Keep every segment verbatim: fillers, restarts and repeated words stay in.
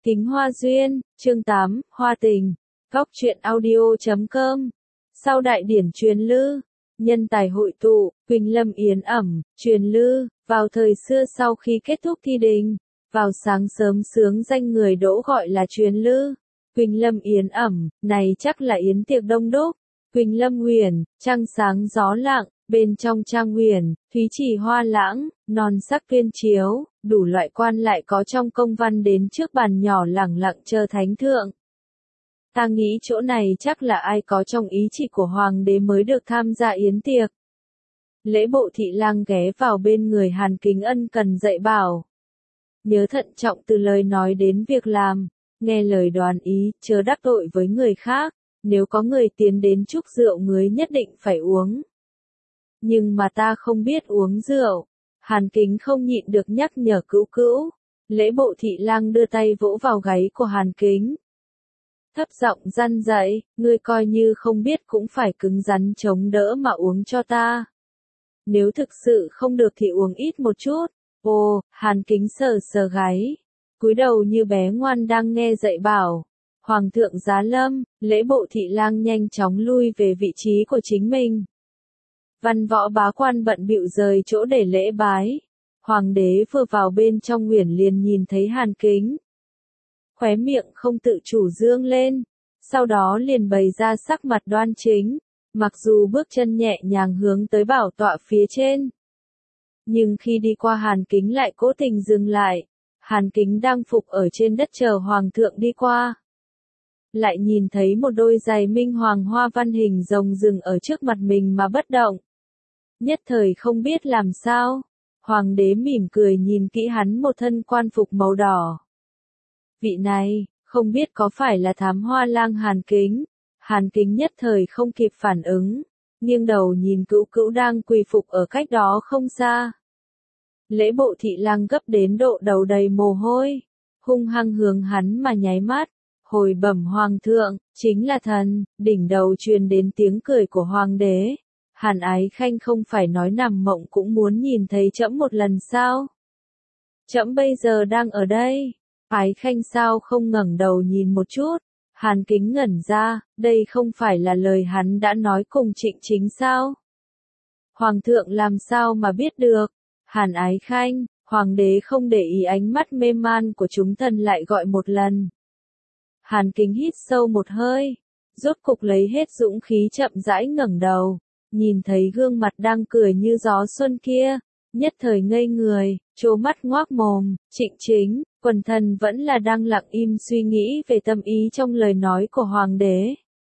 Kính Hoa Duyên, chương tám, Hoa Tình, Góc truyện audio chấm com. Sau đại điển truyền lư, nhân tài hội tụ, Quỳnh Lâm yến ẩm, truyền lư, vào thời xưa sau khi kết thúc thi đình, vào sáng sớm sướng danh người đỗ gọi là truyền lư. Quỳnh Lâm yến ẩm, này chắc là yến tiệc đông đúc. Quỳnh Lâm huyền, trăng sáng gió lặng, bên trong trang huyền, thúy trì hoa lãng, non sắc viên chiếu, đủ loại quan lại có trong công văn đến trước bàn nhỏ lẳng lặng chờ thánh thượng. Ta nghĩ chỗ này chắc là ai có trong ý chỉ của hoàng đế mới được tham gia yến tiệc. Lễ bộ thị lang ghé vào bên người Hàn Kính ân cần dạy bảo. Nhớ thận trọng từ lời nói đến việc làm, nghe lời đoán ý, chớ đắc tội với người khác, nếu có người tiến đến chúc rượu ngươi nhất định phải uống. Nhưng mà ta không biết uống rượu. Hàn Kính không nhịn được nhắc nhở cữu cữu. Lễ bộ thị lang đưa tay vỗ vào gáy của Hàn Kính. Thấp giọng răn dạy, ngươi coi như không biết cũng phải cứng rắn chống đỡ mà uống cho ta. Nếu thực sự không được thì uống ít một chút. Ồ, Hàn Kính sờ sờ gáy, cúi đầu như bé ngoan đang nghe dạy bảo. Hoàng thượng giá lâm, lễ bộ thị lang nhanh chóng lui về vị trí của chính mình. Văn võ bá quan bận bịu rời chỗ để lễ bái. Hoàng đế vừa vào bên trong huyền liền nhìn thấy Hàn Kính. Khóe miệng không tự chủ dương lên, sau đó liền bày ra sắc mặt đoan chính, mặc dù bước chân nhẹ nhàng hướng tới bảo tọa phía trên. Nhưng khi đi qua Hàn Kính lại cố tình dừng lại. Hàn Kính đang phục ở trên đất chờ Hoàng thượng đi qua. Lại nhìn thấy một đôi giày minh hoàng hoa văn hình rồng rừng ở trước mặt mình mà bất động. Nhất thời không biết làm sao. Hoàng đế mỉm cười nhìn kỹ hắn một thân quan phục màu đỏ. Vị này, không biết có phải là thám hoa lang Hàn Kính. Hàn Kính nhất thời không kịp phản ứng, nghiêng đầu nhìn cữu cữu đang quỳ phục ở cách đó không xa. Lễ bộ thị lang gấp đến độ đầu đầy mồ hôi, hung hăng hướng hắn mà nháy mắt. Hồi bẩm hoàng thượng, chính là thần. Đỉnh đầu truyền đến tiếng cười của hoàng đế. Hàn Ái Khanh không phải nói nằm mộng cũng muốn nhìn thấy trẫm một lần sao? Trẫm bây giờ đang ở đây. Ái Khanh sao không ngẩng đầu nhìn một chút? Hàn Kính ngẩn ra, đây không phải là lời hắn đã nói cùng Trịnh Chính sao? Hoàng thượng làm sao mà biết được? Hàn Ái Khanh, hoàng đế không để ý ánh mắt mê man của chúng thần lại gọi một lần. Hàn Kính hít sâu một hơi, rốt cục lấy hết dũng khí chậm rãi ngẩng đầu, nhìn thấy gương mặt đang cười như gió xuân kia, nhất thời ngây người, trố mắt ngoác mồm. Trịnh Chính, quần thần vẫn là đang lặng im suy nghĩ về tâm ý trong lời nói của hoàng đế.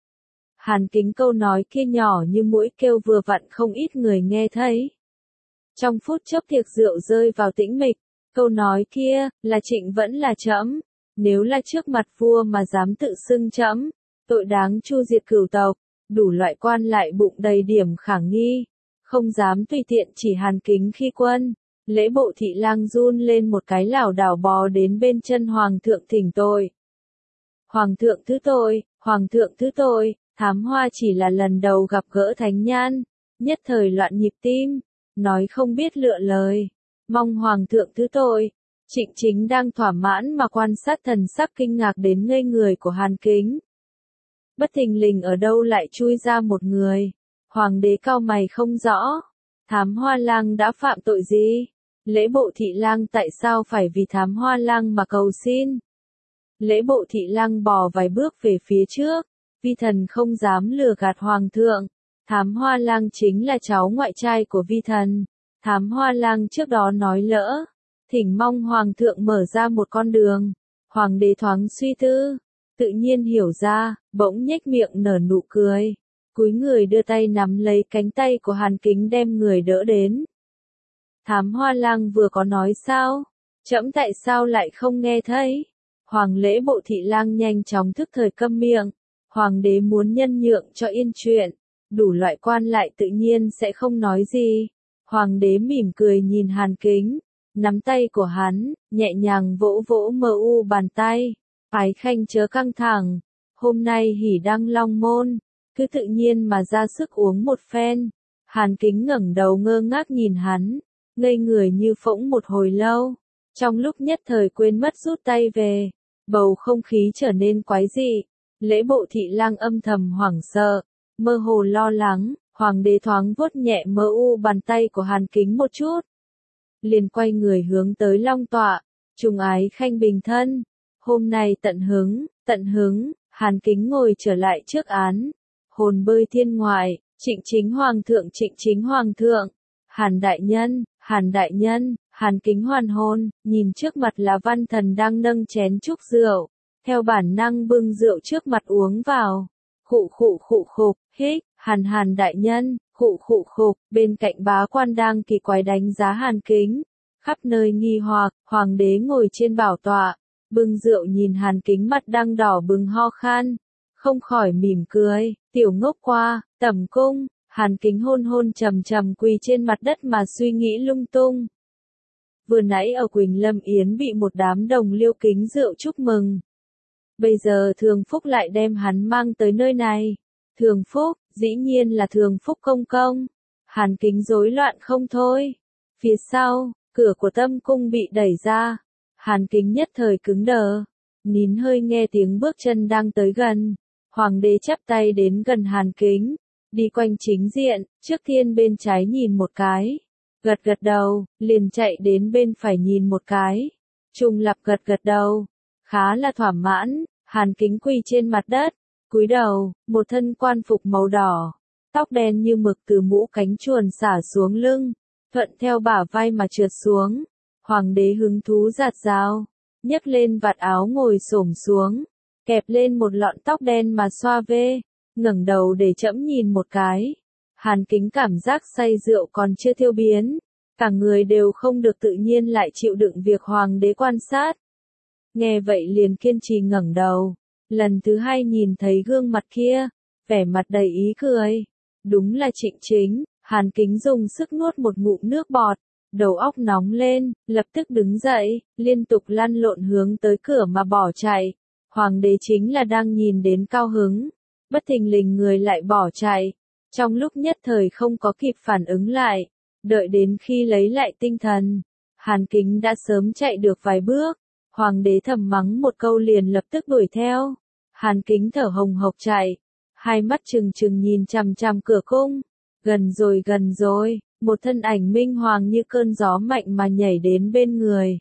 Hàn Kính câu nói kia nhỏ như mũi kêu vừa vặn không ít người nghe thấy. Trong phút chốc tiệc rượu rơi vào tĩnh mịch, câu nói kia, là Trịnh vẫn là trẫm. Nếu là trước mặt vua mà dám tự xưng trẫm, tội đáng chu diệt cửu tộc. Đủ loại quan lại bụng đầy điểm khả nghi, không dám tùy tiện chỉ Hàn Kính khi quân. Lễ bộ thị lang run lên một cái lảo đảo bò đến bên chân hoàng thượng thỉnh tội. Hoàng thượng thứ tội, hoàng thượng thứ tội. Thám hoa chỉ là lần đầu gặp gỡ thánh nhan, nhất thời loạn nhịp tim, nói không biết lựa lời, mong hoàng thượng thứ tội. Trịnh Chính đang thỏa mãn mà quan sát thần sắc kinh ngạc đến ngây người của Hàn Kính. Bất thình lình ở đâu lại chui ra một người. Hoàng đế cau mày không rõ. Thám hoa lang đã phạm tội gì? Lễ bộ thị lang tại sao phải vì thám hoa lang mà cầu xin? Lễ bộ thị lang bò vài bước về phía trước. Vi thần không dám lừa gạt hoàng thượng. Thám hoa lang chính là cháu ngoại trai của vi thần. Thám hoa lang trước đó nói lỡ. Thỉnh mong hoàng thượng mở ra một con đường. Hoàng đế thoáng suy tư, tự nhiên hiểu ra, bỗng nhếch miệng nở nụ cười, cúi người đưa tay nắm lấy cánh tay của Hàn Kính đem người đỡ đến. Thám hoa lang vừa có nói sao? Trẫm tại sao lại không nghe thấy? Hoàng lễ bộ thị lang nhanh chóng thức thời câm miệng. Hoàng đế muốn nhân nhượng cho yên chuyện, đủ loại quan lại tự nhiên sẽ không nói gì. Hoàng đế mỉm cười nhìn Hàn Kính, nắm tay của hắn, nhẹ nhàng vỗ vỗ mờ u bàn tay. Ái Khanh chớ căng thẳng, hôm nay hỉ đăng long môn, cứ tự nhiên mà ra sức uống một phen. Hàn Kính ngẩng đầu ngơ ngác nhìn hắn, ngây người như phỗng một hồi lâu, trong lúc nhất thời quên mất rút tay về. Bầu không khí trở nên quái dị, lễ bộ thị lang âm thầm hoảng sợ, mơ hồ lo lắng, hoàng đế thoáng vuốt nhẹ mơ u bàn tay của Hàn Kính một chút. Liền quay người hướng tới long tọa, trùng ái khanh bình thân, hôm nay tận hứng, tận hứng, Hàn Kính ngồi trở lại trước án, hồn bơi thiên ngoại, trịnh chính hoàng thượng trịnh chính hoàng thượng, Hàn đại nhân, Hàn đại nhân, Hàn Kính hoàn hồn, nhìn trước mặt là văn thần đang nâng chén chúc rượu, theo bản năng bưng rượu trước mặt uống vào, khụ khụ khụ khục, hích, Hàn Hàn đại nhân, khụ khụ khục, bên cạnh bá quan đang kỳ quái đánh giá Hàn Kính, khắp nơi nghi hoặc, hoàng đế ngồi trên bảo tọa, bưng rượu nhìn Hàn Kính mặt đang đỏ bừng ho khan, không khỏi mỉm cười, tiểu ngốc qua, tẩm cung, Hàn Kính hôn hôn trầm trầm quỳ trên mặt đất mà suy nghĩ lung tung. Vừa nãy ở Quỳnh Lâm Yến bị một đám đồng liêu kính rượu chúc mừng. Bây giờ Thường Phúc lại đem hắn mang tới nơi này. Thường Phúc, dĩ nhiên là Thường Phúc công công. Hàn Kính rối loạn không thôi. Phía sau, cửa của Tâm cung bị đẩy ra. Hàn Kính nhất thời cứng đờ. Nín hơi nghe tiếng bước chân đang tới gần. Hoàng đế chắp tay đến gần Hàn Kính. Đi quanh chính diện, trước tiên bên trái nhìn một cái. Gật gật đầu, liền chạy đến bên phải nhìn một cái. Trung Lập gật gật đầu. Khá là thỏa mãn, Hàn Kính quỳ trên mặt đất. Cúi đầu, một thân quan phục màu đỏ. Tóc đen như mực từ mũ cánh chuồn xả xuống lưng. Thuận theo bả vai mà trượt xuống. Hoàng đế hứng thú giạt rào. Nhấc lên vạt áo ngồi xổm xuống. Kẹp lên một lọn tóc đen mà xoa vê. Ngẩng đầu để trẫm nhìn một cái. Hàn Kính cảm giác say rượu còn chưa tiêu biến. Cả người đều không được tự nhiên lại chịu đựng việc hoàng đế quan sát. Nghe vậy liền kiên trì ngẩng đầu. Lần thứ hai nhìn thấy gương mặt kia. Vẻ mặt đầy ý cười. Đúng là Trịnh Chính. Hàn Kính dùng sức nuốt một ngụm nước bọt. Đầu óc nóng lên, lập tức đứng dậy, liên tục lăn lộn hướng tới cửa mà bỏ chạy. Hoàng đế chính là đang nhìn đến cao hứng. Bất thình lình người lại bỏ chạy. Trong lúc nhất thời không có kịp phản ứng lại. Đợi đến khi lấy lại tinh thần. Hàn Kính đã sớm chạy được vài bước. Hoàng đế thầm mắng một câu liền lập tức đuổi theo. Hàn Kính thở hồng hộc chạy. Hai mắt trừng trừng nhìn chằm chằm cửa cung. Gần rồi gần rồi. Một thân ảnh minh hoàng như cơn gió mạnh mà nhảy đến bên người.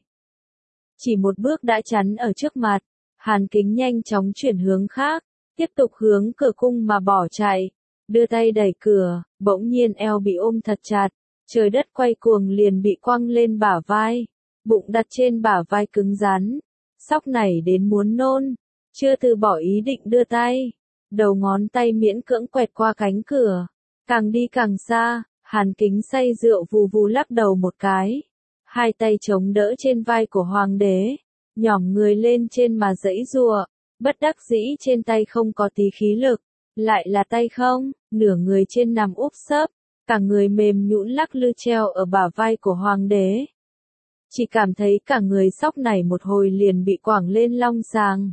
Chỉ một bước đã chắn ở trước mặt. Hàn Kính nhanh chóng chuyển hướng khác. Tiếp tục hướng cửa cung mà bỏ chạy. Đưa tay đẩy cửa, bỗng nhiên eo bị ôm thật chặt. Trời đất quay cuồng liền bị quăng lên bả vai. Bụng đặt trên bả vai cứng rắn. Sóc nảy đến muốn nôn. Chưa từ bỏ ý định đưa tay. Đầu ngón tay miễn cưỡng quẹt qua cánh cửa. Càng đi càng xa, Hàn Kính say rượu vù vù lắc đầu một cái. Hai tay chống đỡ trên vai của hoàng đế. Nhỏm người lên trên mà giãy giụa. Bất đắc dĩ trên tay không có tí khí lực. Lại là tay không, nửa người trên nằm úp sấp. Cả người mềm nhũn lắc lư treo ở bả vai của hoàng đế. Chỉ cảm thấy cả người sóc nảy một hồi liền bị quẳng lên long sàng.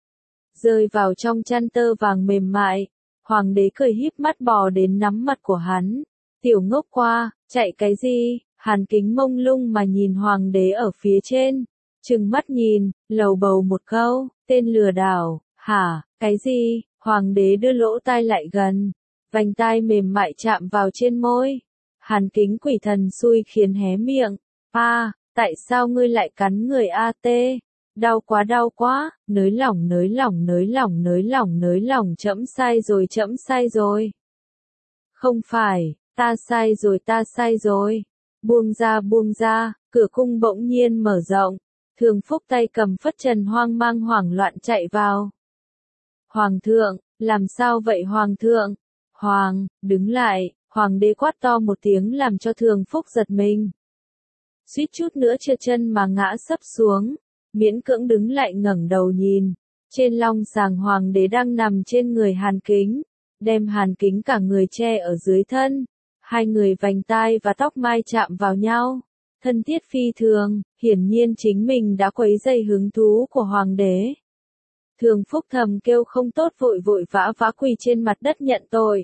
Rơi vào trong chăn tơ vàng mềm mại. Hoàng đế cười híp mắt bò đến nắm mặt của hắn. Tiểu ngốc qua, chạy cái gì? Hàn Kính mông lung mà nhìn hoàng đế ở phía trên. Trừng mắt nhìn, lầu bầu một câu, tên lừa đảo, hả, cái gì? Hoàng đế đưa lỗ tai lại gần. Vành tai mềm mại chạm vào trên môi. Hàn Kính quỷ thần xui khiến hé miệng. A, tại sao ngươi lại cắn người a tê? Đau quá đau quá, nới lỏng nới lỏng nới lỏng nới lỏng nới lỏng trẫm sai rồi trẫm sai rồi. Không phải, ta sai rồi ta sai rồi. Buông ra buông ra, cửa cung bỗng nhiên mở rộng. Thường Phúc tay cầm phất trần hoang mang hoảng loạn chạy vào. Hoàng thượng, làm sao vậy hoàng thượng? Hoàng, đứng lại, hoàng đế quát to một tiếng làm cho Thường Phúc giật mình. Suýt chút nữa trượt chân mà ngã sấp xuống, miễn cưỡng đứng lại ngẩng đầu nhìn. Trên long sàng hoàng đế đang nằm trên người Hàn Kính, đem Hàn Kính cả người che ở dưới thân. Hai người vành tai và tóc mai chạm vào nhau. Thân thiết phi thường, hiển nhiên chính mình đã quấy rầy hứng thú của hoàng đế. Thường Phúc thầm kêu không tốt vội vội vã vã quỳ trên mặt đất nhận tội.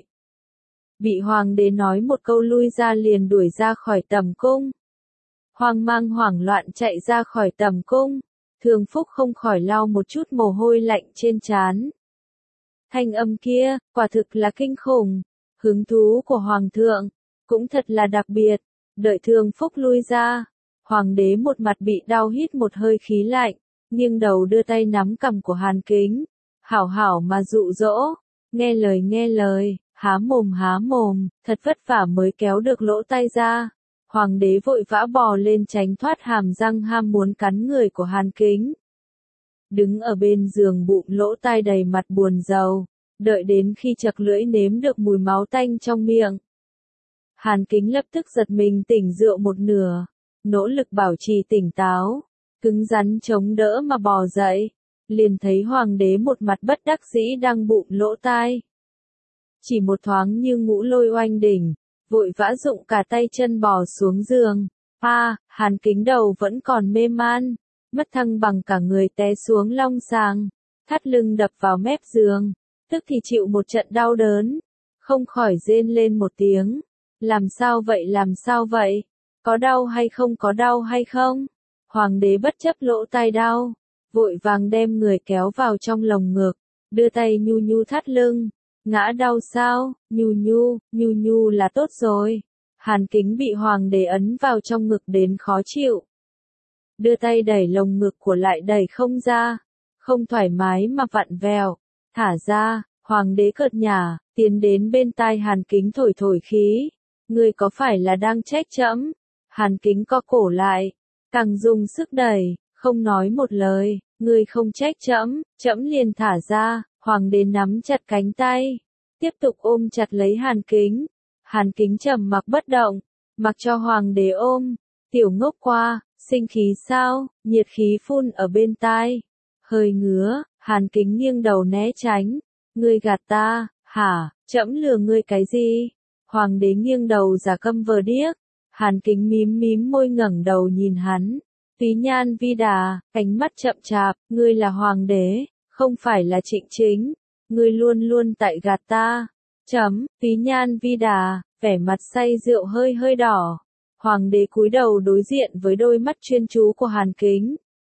Bị hoàng đế nói một câu lui ra liền đuổi ra khỏi tầm cung. Hoang mang hoảng loạn chạy ra khỏi tầm cung. Thường Phúc không khỏi lau một chút mồ hôi lạnh trên trán. Thanh âm kia, quả thực là kinh khủng. Hứng thú của Hoàng thượng, cũng thật là đặc biệt. Đợi Thường Phúc lui ra, Hoàng đế một mặt bị đau hít một hơi khí lạnh, nghiêng đầu đưa tay nắm cằm của Hàn Kính. Hảo hảo mà dụ dỗ, nghe lời nghe lời, há mồm há mồm, thật vất vả mới kéo được lỗ tai ra. Hoàng đế vội vã bò lên tránh thoát hàm răng ham muốn cắn người của Hàn Kính. Đứng ở bên giường bụng lỗ tai đầy mặt buồn rầu, đợi đến khi chật lưỡi nếm được mùi máu tanh trong miệng. Hàn Kính lập tức giật mình tỉnh rượu một nửa, nỗ lực bảo trì tỉnh táo, cứng rắn chống đỡ mà bò dậy, liền thấy Hoàng đế một mặt bất đắc dĩ đang bụng lỗ tai. Chỉ một thoáng như ngũ lôi oanh đỉnh, vội vã dụng cả tay chân bò xuống giường. A, à, Hàn Kính đầu vẫn còn mê man, mất thăng bằng cả người té xuống long sàng, thắt lưng đập vào mép giường, tức thì chịu một trận đau đớn, không khỏi rên lên một tiếng. Làm sao vậy làm sao vậy? Có đau hay không có đau hay không? Hoàng đế bất chấp lỗ tai đau, vội vàng đem người kéo vào trong lồng ngực, đưa tay nhu nhu thắt lưng. Ngã đau sao? Nhu nhu, nhu nhu là tốt rồi. Hàn Kính bị Hoàng đế ấn vào trong ngực đến khó chịu. Đưa tay đẩy lồng ngực của lại đẩy không ra, không thoải mái mà vặn vẹo. Thả ra, Hoàng đế cợt nhả, tiến đến bên tai Hàn Kính thổi thổi khí. Ngươi có phải là đang trách trẫm? Hàn Kính co cổ lại, càng dùng sức đẩy, không nói một lời. Ngươi không trách trẫm, trẫm liền thả ra. Hoàng đế nắm chặt cánh tay, tiếp tục ôm chặt lấy Hàn Kính. Hàn Kính trầm mặc bất động, mặc cho Hoàng đế ôm. Tiểu ngốc qua, sinh khí sao? Nhiệt khí phun ở bên tai, hơi ngứa. Hàn Kính nghiêng đầu né tránh. Ngươi gạt ta, hả? Trẫm lừa ngươi cái gì? Hoàng đế nghiêng đầu giả câm vờ điếc. Hàn Kính mím mím môi ngẩng đầu nhìn hắn. Túy nhan vi đà, ánh mắt chậm chạp. Ngươi là Hoàng đế, không phải là Trịnh Chính. Ngươi luôn luôn tại gạt ta. Chấm, Túy nhan vi đà, vẻ mặt say rượu hơi hơi đỏ. Hoàng đế cúi đầu đối diện với đôi mắt chuyên chú của Hàn Kính.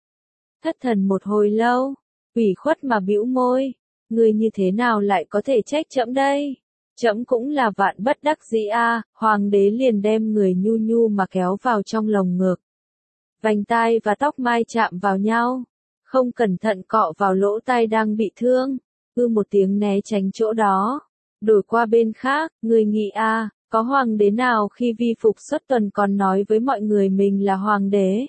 Thất thần một hồi lâu, ủy khuất mà bĩu môi. Ngươi như thế nào lại có thể trách trẫm đây? Trẫm cũng là vạn bất đắc dĩ a. À. Hoàng đế liền đem người nhu nhu mà kéo vào trong lồng ngực. Vành tai và tóc mai chạm vào nhau, không cẩn thận cọ vào lỗ tai đang bị thương. Ư một tiếng né tránh chỗ đó, đổi qua bên khác. Người nghĩ a, à, có hoàng đế nào khi vi phục xuất tuần còn nói với mọi người mình là hoàng đế?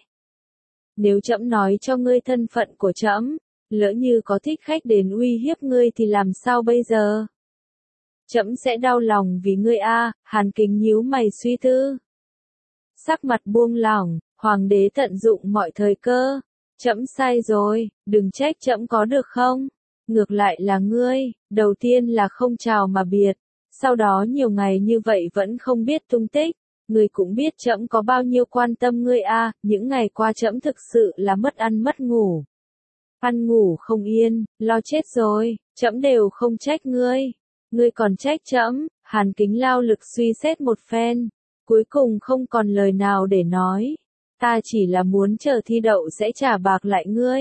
Nếu trẫm nói cho ngươi thân phận của trẫm, lỡ như có thích khách đến uy hiếp ngươi thì làm sao bây giờ? Trẫm sẽ đau lòng vì ngươi a. À. Hàn Kính nhíu mày suy tư, sắc mặt buông lỏng. Hoàng đế tận dụng mọi thời cơ. Trẫm sai rồi, đừng trách trẫm có được không? Ngược lại là ngươi, đầu tiên là không chào mà biệt, sau đó nhiều ngày như vậy vẫn không biết tung tích. Ngươi cũng biết trẫm có bao nhiêu quan tâm ngươi a. À, những ngày qua trẫm thực sự là mất ăn mất ngủ. Ăn ngủ không yên, lo chết rồi, trẫm đều không trách ngươi. Ngươi còn trách trẫm. Hàn Kính lao lực suy xét một phen, cuối cùng không còn lời nào để nói. Ta chỉ là muốn chờ thi đậu sẽ trả bạc lại ngươi.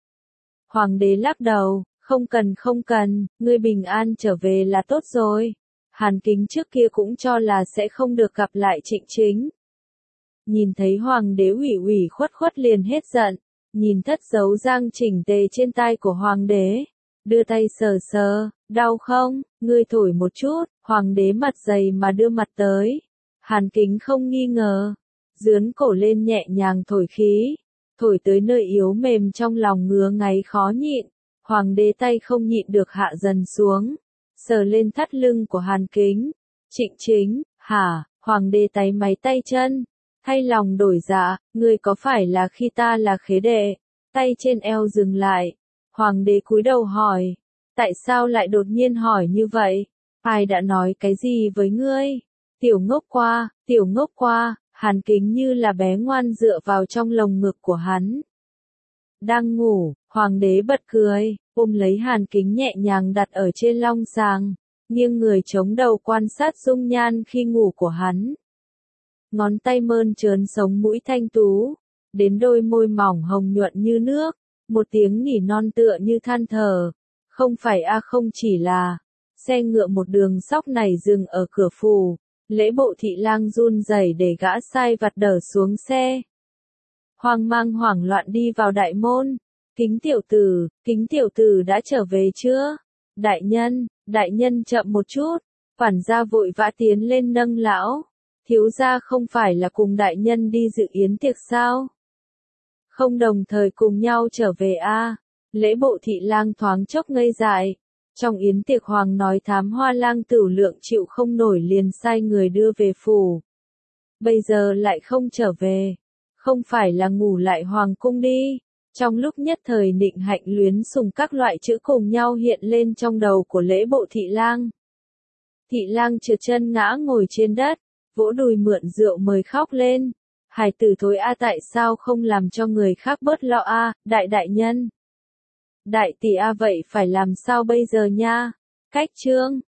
Hoàng đế lắc đầu, không cần không cần, ngươi bình an trở về là tốt rồi. Hàn Kính trước kia cũng cho là sẽ không được gặp lại Trịnh Chính. Nhìn thấy Hoàng đế ủy ủy khuất khuất liền hết giận, nhìn thất dấu giang chỉnh tề trên tai của Hoàng đế, đưa tay sờ sờ, đau không? Ngươi thổi một chút. Hoàng đế mặt dày mà đưa mặt tới. Hàn Kính không nghi ngờ, dướn cổ lên nhẹ nhàng thổi khí, thổi tới nơi yếu mềm trong lòng ngứa ngáy khó nhịn. Hoàng đế tay không nhịn được hạ dần xuống, sờ lên thắt lưng của Hàn Kính. Trịnh Chính, hả? Hoàng đế táy máy tay chân, thay lòng đổi dạ. Ngươi có phải là khi ta là khế đệ? Tay trên eo dừng lại. Hoàng đế cúi đầu hỏi, tại sao lại đột nhiên hỏi như vậy? Ai đã nói cái gì với ngươi? Tiểu ngốc qua, tiểu ngốc qua. Hàn Kính như là bé ngoan dựa vào trong lồng ngực của hắn. Đang ngủ, Hoàng đế bật cười, ôm lấy Hàn Kính nhẹ nhàng đặt ở trên long sàng, nghiêng người chống đầu quan sát dung nhan khi ngủ của hắn. Ngón tay mơn trớn sống mũi thanh tú, đến đôi môi mỏng hồng nhuận như nước, một tiếng nỉ non tựa như than thở. Không phải a không chỉ là, xe ngựa một đường sóc này dừng ở cửa phủ, lễ bộ thị lang run rẩy để gã sai vặt đỡ xuống xe. Hoang mang hoảng loạn đi vào đại môn, kính tiểu tử, kính tiểu tử đã trở về chưa? Đại nhân, đại nhân chậm một chút, quản gia vội vã tiến lên nâng lão, thiếu gia không phải là cùng đại nhân đi dự yến tiệc sao? Không đồng thời cùng nhau trở về a? Lễ bộ thị lang thoáng chốc ngây dại. Trong yến tiệc hoàng nói thám hoa lang Tửu Lượng chịu không nổi liền sai người đưa về phủ. Bây giờ lại không trở về. Không phải là ngủ lại hoàng cung đi. Trong lúc nhất thời Nịnh Hạnh luyến sùng các loại chữ cùng nhau hiện lên trong đầu của lễ bộ thị lang. Thị lang trượt chân ngã ngồi trên đất, vỗ đùi mượn rượu mời khóc lên. Hài tử thối a tại sao không làm cho người khác bớt lo a, đại đại nhân. Đại tỷ a vậy phải làm sao bây giờ nha? Cách chương